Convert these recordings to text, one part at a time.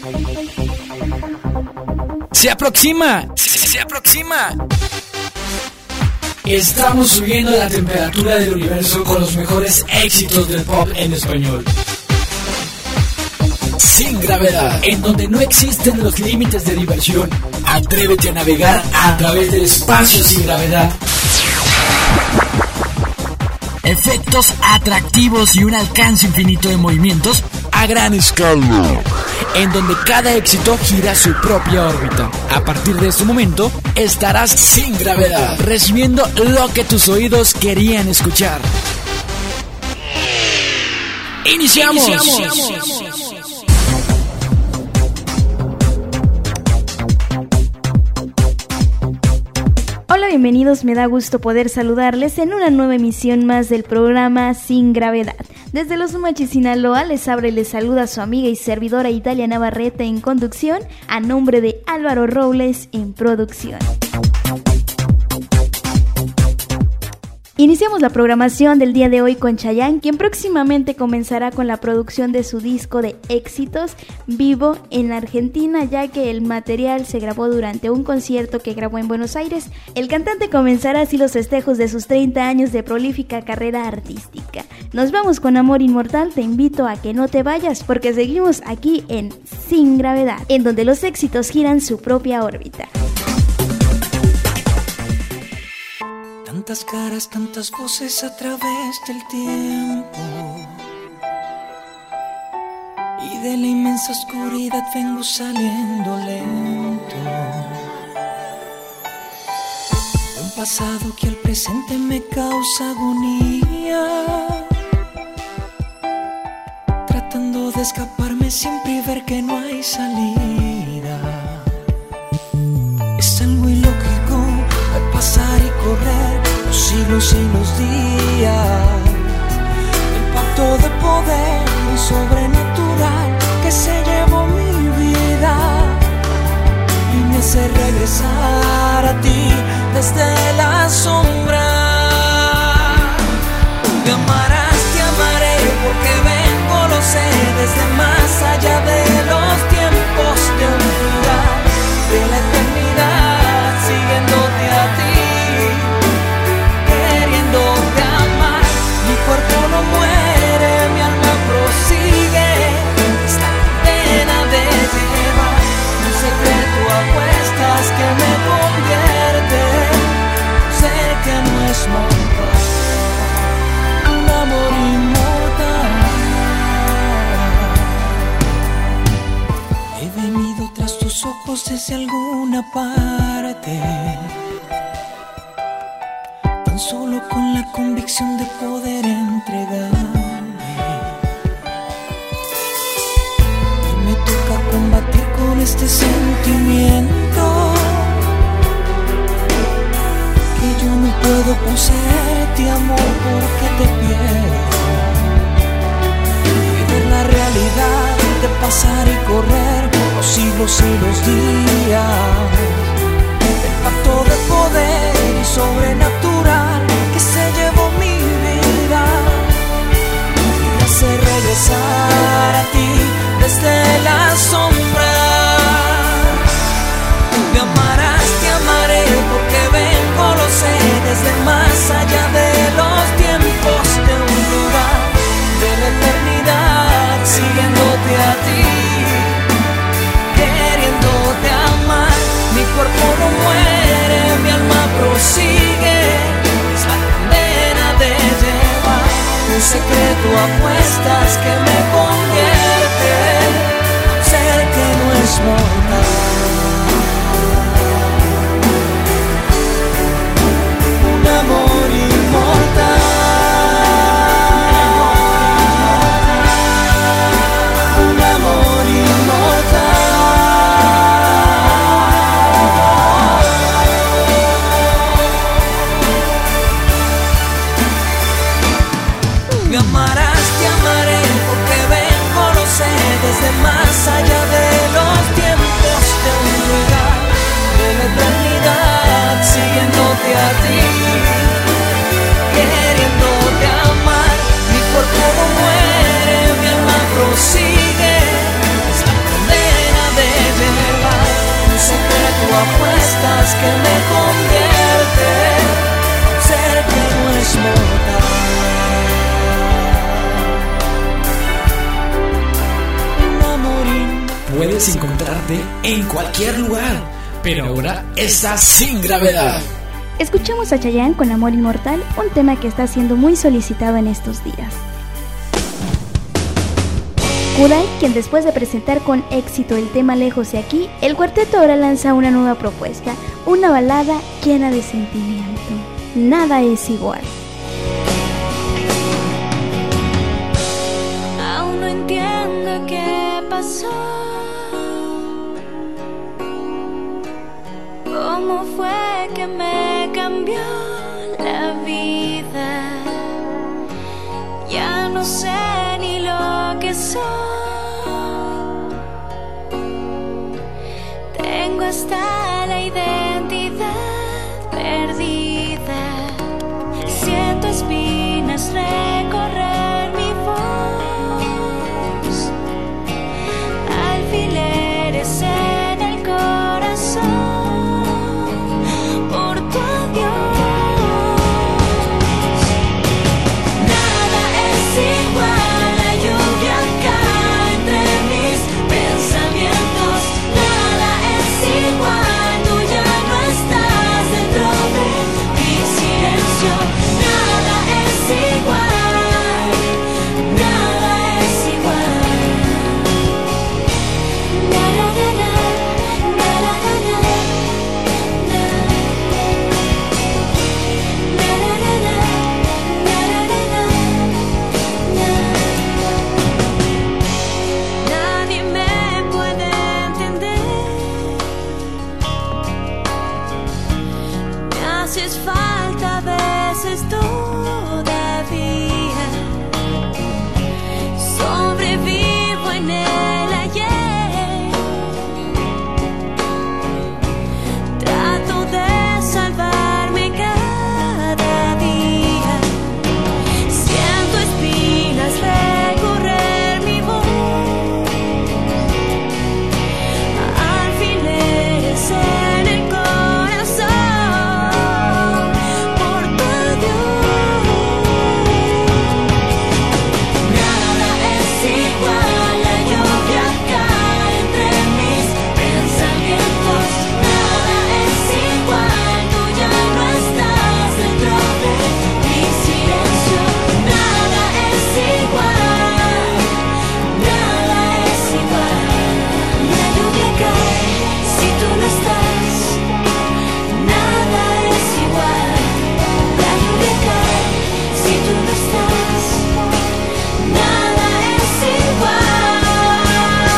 ¡Se aproxima! ¡Se aproxima! Estamos subiendo la temperatura del universo con los mejores éxitos del pop en español. Sin gravedad, en donde no existen los límites de diversión. Atrévete a navegar a través del espacio sin gravedad. Efectos atractivos y un alcance infinito de movimientos a gran escala, en donde cada éxito gira su propia órbita. A partir de este momento, estarás sin gravedad, recibiendo lo que tus oídos querían escuchar. ¡Iniciamos! Hola, bienvenidos, me da gusto poder saludarles en una nueva emisión más del programa Sin Gravedad. Desde Los Mochis, Sinaloa, les abre y les saluda su amiga y servidora Italia Navarrete en conducción, a nombre de Álvaro Robles en producción. Iniciamos la programación del día de hoy con Chayanne, quien próximamente comenzará con la producción de su disco de éxitos Vivo en la Argentina, ya que el material se grabó durante un concierto que grabó en Buenos Aires. El cantante comenzará así los festejos de sus 30 años de prolífica carrera artística. Nos vamos con Amor Inmortal, te invito a que no te vayas porque seguimos aquí en Sin Gravedad, en donde los éxitos giran su propia órbita. Tantas caras, tantas voces a través del tiempo, y de la inmensa oscuridad vengo saliendo lento. Un pasado que al presente me causa agonía, tratando de escaparme siempre y ver que no hay salida. Es algo ilógico al pasar y correr los siglos y los días, el pacto de poder sobrenatural que se llevó mi vida y me hace regresar a ti desde la sombra. Me amarás, te amaré porque vengo, lo sé, desde más allá de los tiempos de un lugar de la eternidad, siguiéndote a ti, queriéndote amar. Mi cuerpo no muere, mi alma prosigue, esta cadena de llevar un secreto a cuestas que me convierte en un ser que no es mortal, un amor inmortal. He venido tras tus ojos desde alguna parte, tan solo con la convicción de poder entregarme. Y me toca combatir con este sentimiento, que yo no puedo poseerte, amor, porque te pierdo. Y ver la realidad de pasar y correr los siglos y los días, el pacto de poder y sobrenatural que se llevó mi vida y me hace regresar a ti desde la sombra. Me amarás, te amaré porque vengo, lo sé, desde más allá de los tiempos de un lugar de la eternidad, siguiéndote a ti, queriéndote amar. Mi cuerpo no muere, mi alma prosigue, es la cadena de llevar un secreto a cuestas que me convierte en un ser que no es mortal, un amor inmortal. Me amarás, te amaré porque cosas que me convierten en un ser que no es mortal. Un amor Puedes encontrarte en cualquier lugar, pero ahora estás sin gravedad. Escuchamos a Chayanne con Amor Inmortal, un tema que está siendo muy solicitado en estos días. Kudai, quien después de presentar con éxito el tema Lejos de Aquí, el cuarteto ahora lanza una nueva propuesta, una balada llena de sentimiento. Nada es igual. Aún no entiendo qué pasó, cómo fue que me cambió la vida. Ya no sé ni lo que soy. Tengo hasta la identidad perdida. Siento espinas recorrer mi voz, alfileres en el corazón por tu adiós. Nada es igual, la lluvia cae entre mis pensamientos. Nada es igual, tú ya no estás dentro de mi silencio. Nada es igual, nada es igual. Na, na, na, na, na, na, na, na, nadie me puede entender. Me haces falta a veces todavía. Sobrevivo en el ayer. Trato de salvarme cada día. Siento espinas recorrer mi voz, alfileres en el corazón por tu adiós. Nada es igual, la lluvia cae entre mis pensamientos. Nada es igual, tú ya no estás dentro de mi silencio. Nada es igual, nada es igual. La lluvia cae si tú no estás. Nada es igual. La lluvia cae si tú no estás. Nada es igual.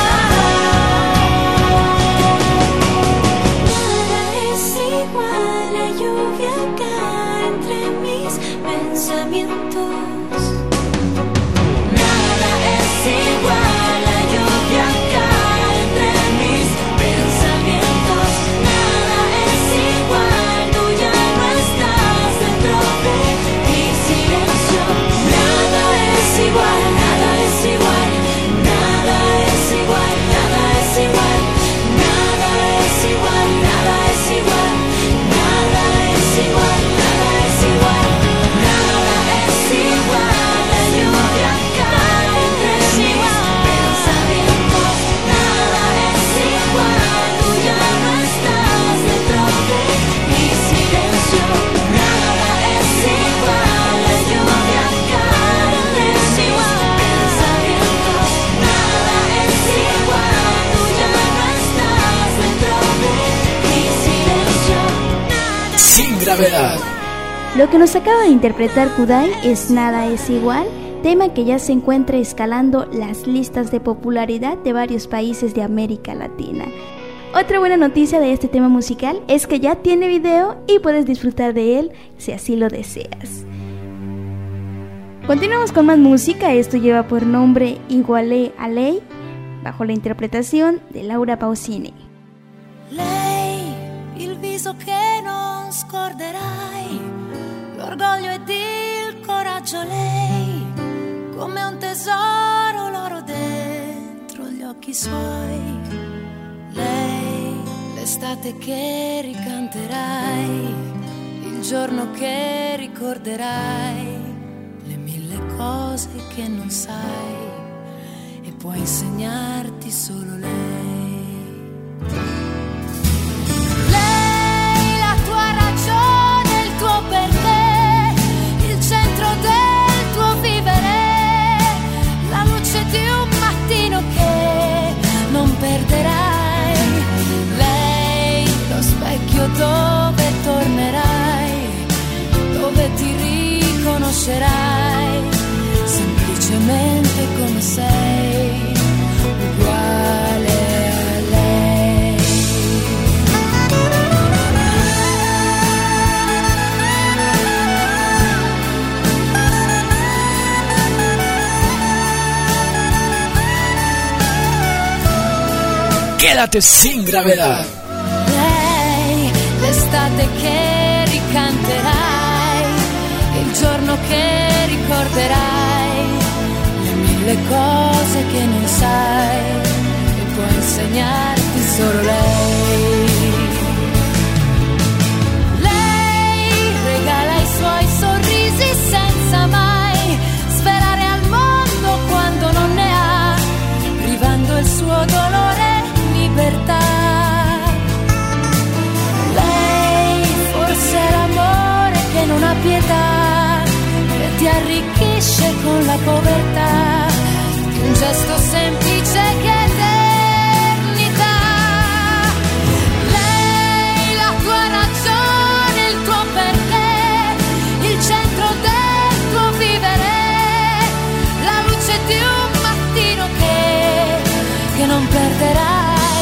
Nada es igual. La lluvia cae entre mis pensamientos. Nada es igual, la lluvia cae entre mis pensamientos. Nada es igual, tú ya no estás dentro de mi silencio. Nada es igual, nada es igual. Nada es igual, nada es igual. Nada es igual, nada es igual. Nada es igual, nada es igual. Nada es igual, la lluvia cae entre mis pensamientos. Nada es igual, tú ya no estás dentro de mi silencio. Nada es igual, la lluvia cae entre mis pensamientos. Nada es igual, tú ya no estás dentro de mi silencio. Sin gravedad. Lo que nos acaba de interpretar Kudai es Nada es igual, tema que ya se encuentra escalando las listas de popularidad de varios países de América Latina. Otra buena noticia de este tema musical es que ya tiene video y puedes disfrutar de él si así lo deseas. Continuamos con más música, esto lleva por nombre Igualé a Lei, bajo la interpretación de Laura Pausini. Lei, il viso che non scorderai, l'orgoglio ed il coraggio, lei, come un tesoro l'oro dentro gli occhi suoi. Lei, le l'estate che ricanterai, il giorno che ricorderai, le 1000 cose che non sai e può insegnarti solo lei. Lei, la tua ragione, il tuo perché, il centro del tuo vivere, la luce di un mattino che non perderai. Lei, lo specchio dove tornerai, dove ti riconoscerai, semplicemente come sei, uguale a lei. Quédate sin gravedad. Lei, l'estate che ricanterai, il giorno che ricorderai, le 1000 cose che non sai e può insegnarti solo lei. Lei regala i suoi sorrisi senza mai sperare al mondo quando non ne ha, privando il suo dolore libertà. Lei forse è l'amore che non ha pietà, che ti arricchisce con la povertà di un gesto semplice che eternità. Lei, la tua ragione, il tuo perché, il centro del tuo vivere, la luce di un mattino che non perderai.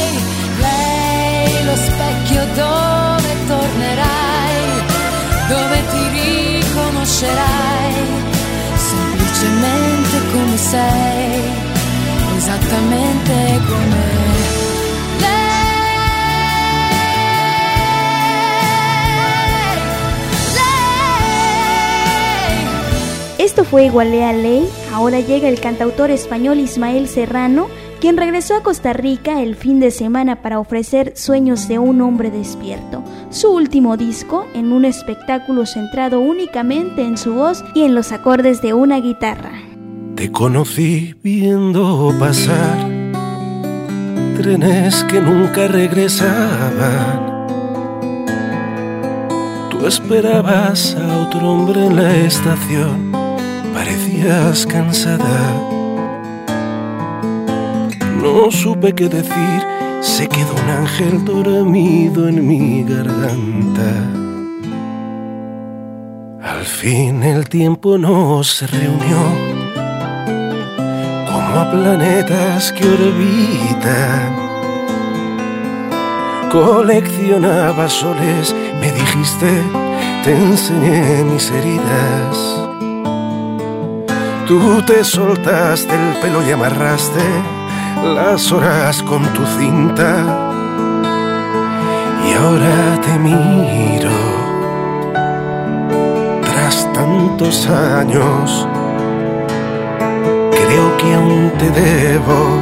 Lo specchio dove tornerai, dove ti riconoscerai, semplicemente come sei, esattamente come lei. Esto fue Igualé a Ley. Ahora llega el cantautor español Ismael Serrano, quien regresó a Costa Rica el fin de semana para ofrecer Sueños de un hombre despierto, su último disco, en un espectáculo centrado únicamente en su voz y en los acordes de una guitarra. Te conocí viendo pasar trenes que nunca regresaban. Tú esperabas a otro hombre en la estación, parecías cansada. No supe qué decir, se quedó un ángel dormido en mi garganta. Al fin el tiempo nos reunió, como a planetas que orbitan. Coleccionaba soles, me dijiste, te enseñé mis heridas. Tú te soltaste el pelo y amarraste las horas con tu cinta, y ahora te miro tras tantos años. Creo que aún te debo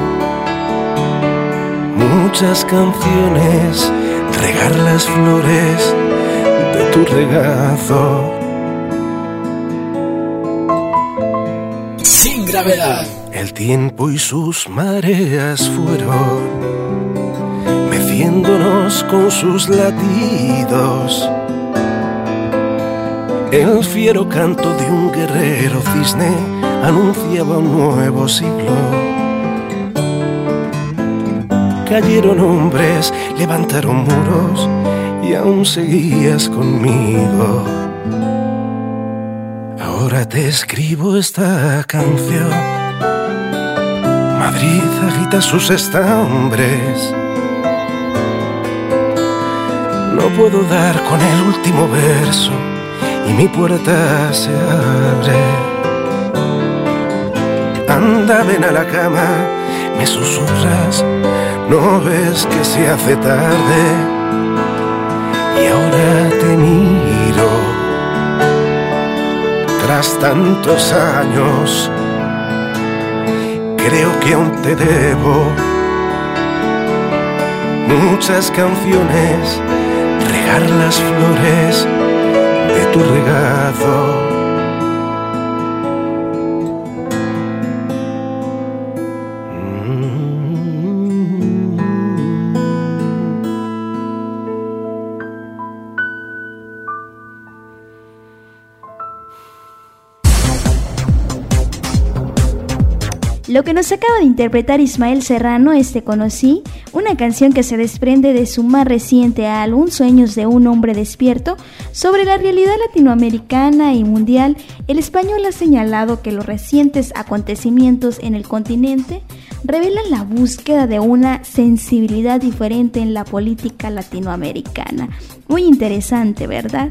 muchas canciones, regar las flores de tu regazo. Sin gravedad. El tiempo y sus mareas fueron meciéndonos con sus latidos. El fiero canto de un guerrero cisne anunciaba un nuevo siglo. Cayeron hombres, levantaron muros y aún seguías conmigo. Ahora te escribo esta canción. Madrid agita sus estambres. No puedo dar con el último verso y mi puerta se abre. Anda, ven a la cama, me susurras, no ves que se hace tarde. Y ahora te miro, tras tantos años. Creo que aún te debo muchas canciones, regar las flores de tu regazo. Lo que nos acaba de interpretar Ismael Serrano es Te Conocí, una canción que se desprende de su más reciente álbum Sueños de un hombre despierto. Sobre la realidad latinoamericana y mundial, el español ha señalado que los recientes acontecimientos en el continente revelan la búsqueda de una sensibilidad diferente en la política latinoamericana. Muy interesante, ¿verdad?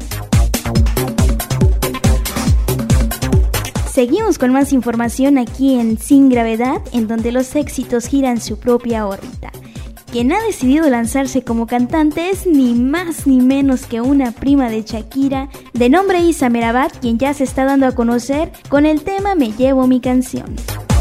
Seguimos con más información aquí en Sin Gravedad, en donde los éxitos giran su propia órbita. Quien ha decidido lanzarse como cantante es ni más ni menos que una prima de Shakira, de nombre Isa Merabat, quien ya se está dando a conocer con el tema Me Llevo Mi Canción.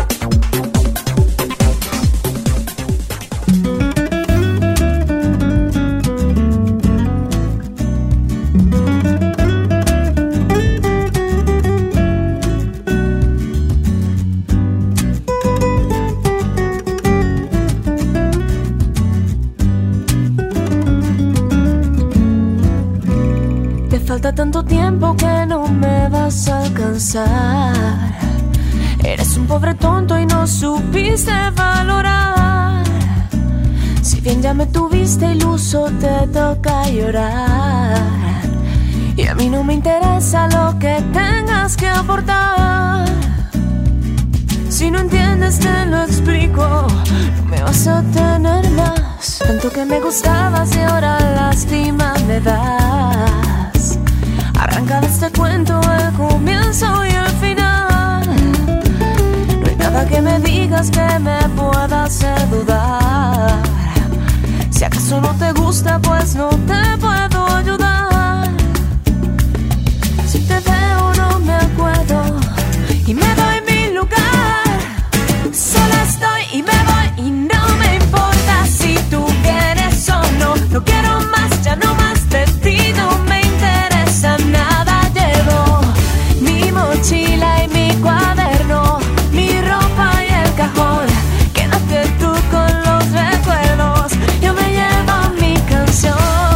Falta tanto tiempo que no me vas a alcanzar. Eres un pobre tonto y no supiste valorar. Si bien ya me tuviste iluso, te toca llorar. Y a mí no me interesa lo que tengas que aportar. Si no entiendes te lo explico, no me vas a tener más. Tanto que me gustabas y ahora lástima me das. Arranca de este cuento el comienzo y el final. No hay nada que me digas que me pueda hacer dudar. Si acaso no te gusta, pues no te puedo ayudar. Si te veo no me acuerdo y me doy mi lugar. Sola estoy y me voy y no me importa si tú vienes o no. No quiero más, ya no más de ti, no me interesa nada. Llevo mi mochila y mi cuaderno, mi ropa y el cajón. Quédate tú con los recuerdos, yo me llevo mi canción.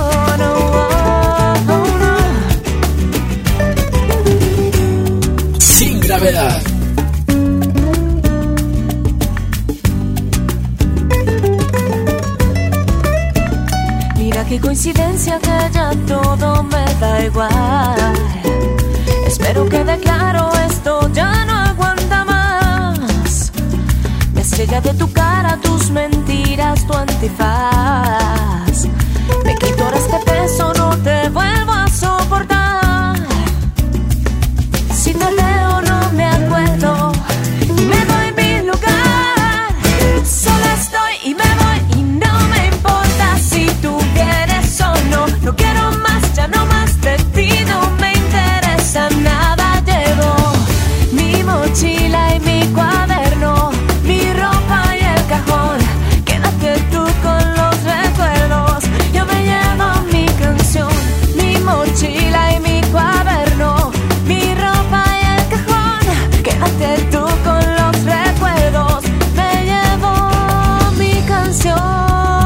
Sin Gravedad. Qué coincidencia que ya todo me da igual. Espero que de claro esto ya no aguanta más. Me sella de tu cara, tus mentiras, tu antifaz. Me quito ahora este peso, no te vuelvo a soportar. Si te leo no me acuerdo y me doy mi lugar. Sola estoy y me voy y no me importa si tú vienes o no. No quiero más, ya no más de ti, no me interesa nada. Llevo mi mochila y mi cuaderno, mi ropa y el cajón. Quédate tú con los recuerdos, yo me llevo mi canción. Mi mochila y mi cuaderno, mi ropa y el cajón. Quédate tú con los recuerdos, me llevo mi canción.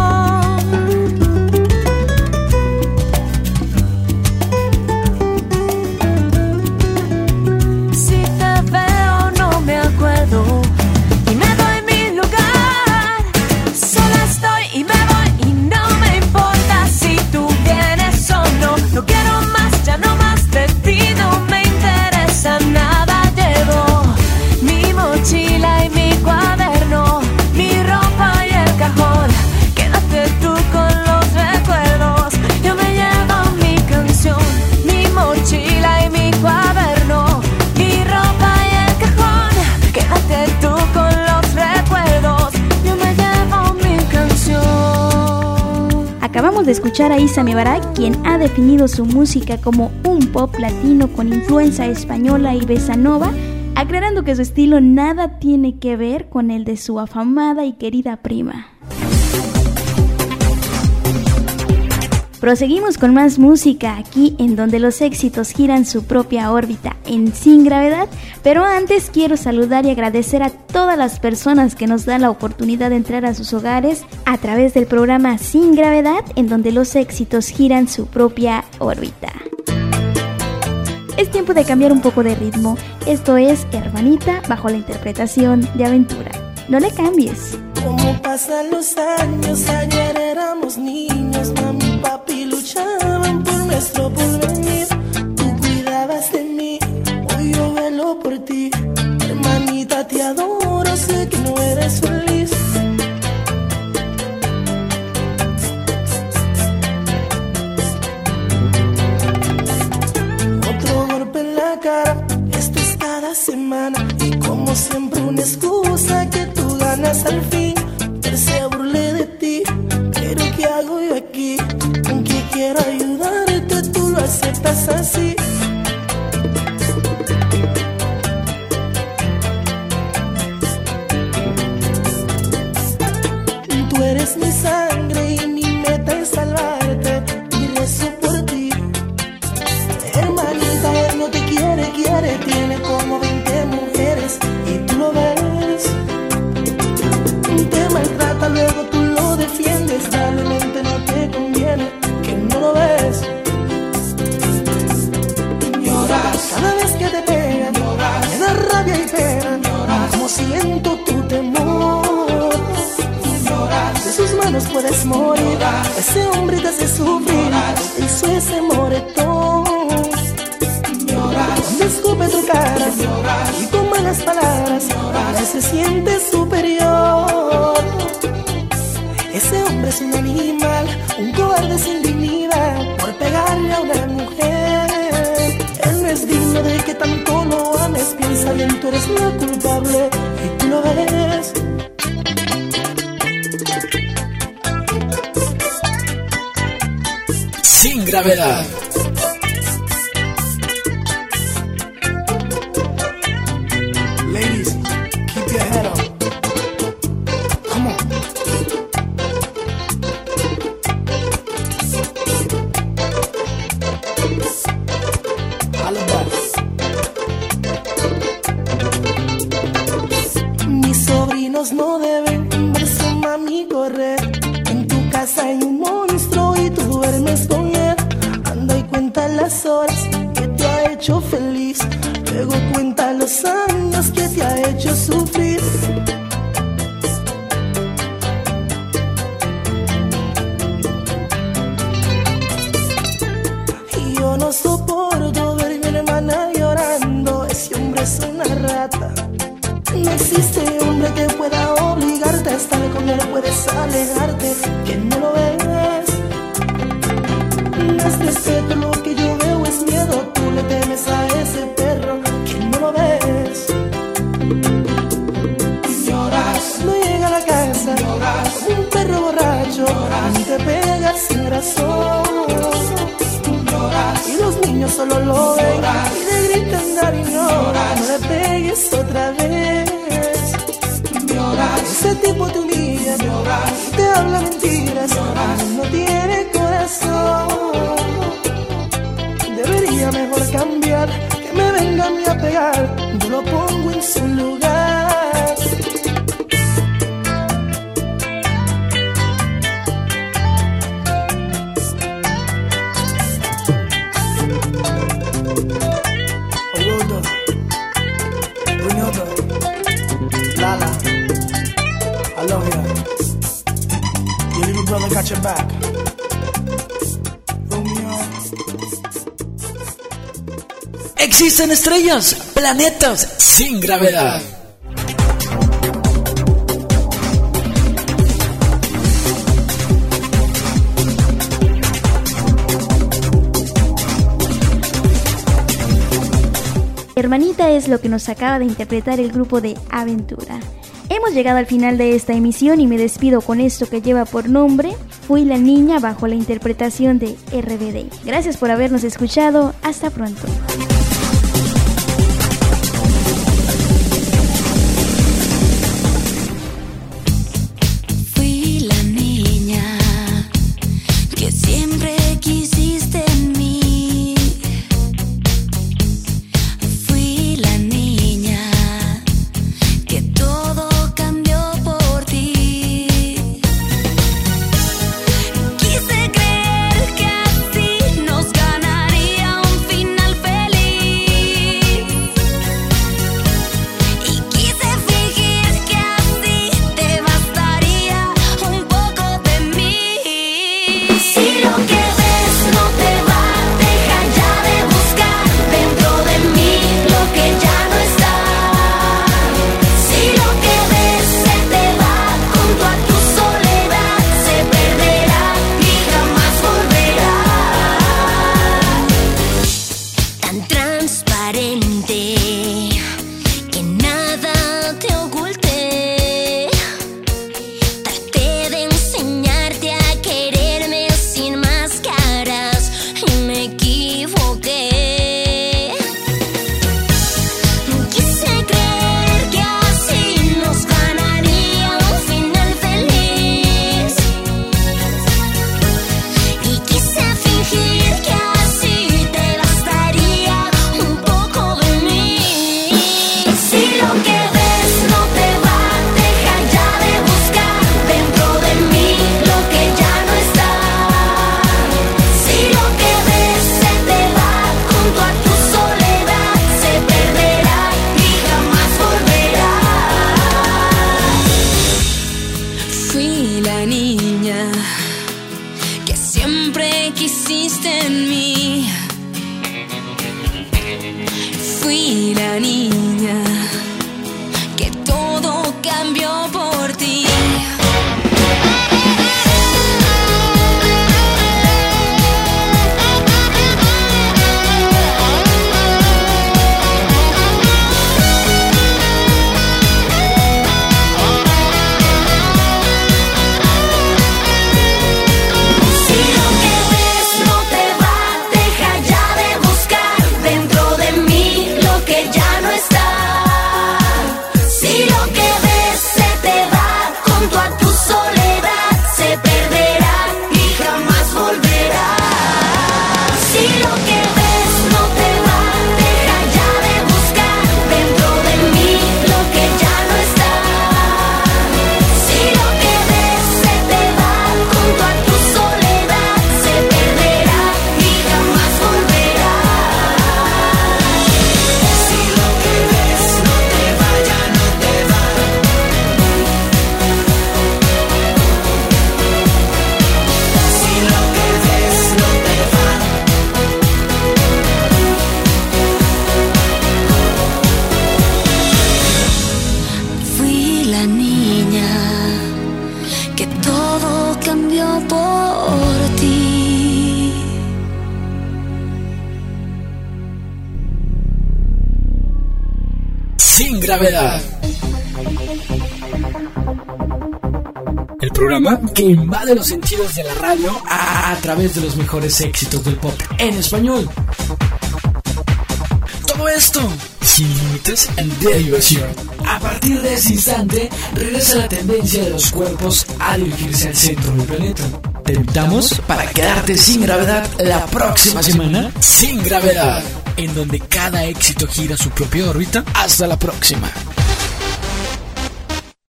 Y me doy mi lugar. Sola estoy y me voy y no me importa si tú vienes o no. No quiero más, ya no más de ti, no me interesa nada. Llevo mi mochila y mi cuaderno, mi ropa y el cajón. Quédate tú con los recuerdos, yo me llevo mi canción. Mi mochila y mi cuaderno, mi ropa y el cajón. Quédate tú con los recuerdos, yo me llevo mi canción. Acabamos de escuchar a Isa Merabat, quien ha definido su música como un pop latino con influencia española y bossa nova, aclarando que su estilo nada tiene que ver con el de su afamada y querida prima. Proseguimos con más música aquí en donde los éxitos giran su propia órbita en Sin Gravedad, pero antes quiero saludar y agradecer a todas las personas que nos dan la oportunidad de entrar a sus hogares a través del programa Sin Gravedad, en donde los éxitos giran su propia órbita. Es tiempo de cambiar un poco de ritmo. Esto es Hermanita bajo la interpretación de Aventura. No le cambies. Como pasan los años, ayer éramos niños, mami y papi luchaban por nuestro porvenir. Tú cuidabas de mí, hoy yo velo por ti. Hermanita, te adoro, sé que no eres feliz. Otro golpe en la cara, esto es cada semana. Y como siempre una excusa que tú ganas al fin. Él se burle de ti, pero ¿qué hago yo aquí? Aunque quiero ayudarte, tú lo aceptas así. Tú eres mi sangre y mi meta es salvarte, y rezo por ti. Hermanita, él no te quiere, tiene como 20 mujeres y tú lo ves. Te maltrata, luego tú lo defiendes, probablemente no te conviene, que no lo ves. Lloras cada vez que te pegan, lloras, me da rabia y pena, lloras, como siento tu temor. Lloras, de sus manos puedes morir, lloras, ese hombre te hace sufrir, te hizo ese moretón. Cuando escupe tu cara, lloras, y con malas palabras, lloras, se siente superior. Ese hombre es un animal, un cobarde sin dignidad, por pegarle a una mujer. Él no es digno de que tanto lo ames, piensa bien, tú eres la culpable y tú lo ves. Sin Gravedad. Ladies, keep your head up. Come on. Mis sobrinos no deben ver su mami correr. En tu casa hay un monstruo y tú duermes con él. Anda y cuenta las horas que te ha hecho feliz. Luego cuenta los años que te ha hecho sufrir. Y yo no soporto ver a mi hermana llorando. Ese hombre es una rata. No existe hombre que pueda obligarte a estar con él. Puedes alejarte, que no lo ves. No es respeto, lo que yo veo es miedo. Tú le temes a ese perro, que no lo ves. Lloras, no llega a la casa, lloras, como un perro borracho, lloras, y te pegas sin razón. Lloras, y los niños solo lo ven, lloras, y le gritan Dari, no, lloras, no le pegues otra vez. Lloras, ese tipo te humilla, lloras, y te habla mentiras, lloras, no tiene corazón. Debería mejor cambiar, que me venga a mí a pegar, yo lo pongo en su lugar. Orodo, Brunilda, Lala, I love ya. Your little brother got your back. Existen estrellas, planetas sin gravedad. Hermanita es lo que nos acaba de interpretar el grupo de Aventura. Hemos llegado al final de esta emisión y me despido con esto que lleva por nombre Fui la niña bajo la interpretación de RBD. Gracias por habernos escuchado, hasta pronto. Fui la niña que siempre que siempre quisiste en mí. Fui la niña que todo cambió por ti. Sin Gravedad. El programa que invade los sentidos de la radio a través de los mejores éxitos del pop en español. Todo esto sin límites de diversión. A partir de ese instante, regresa la tendencia de los cuerpos a dirigirse al centro del planeta. Te invitamos para quedarte sin gravedad la próxima semana. Sin Gravedad, en donde cada éxito gira su propia órbita. Hasta la próxima.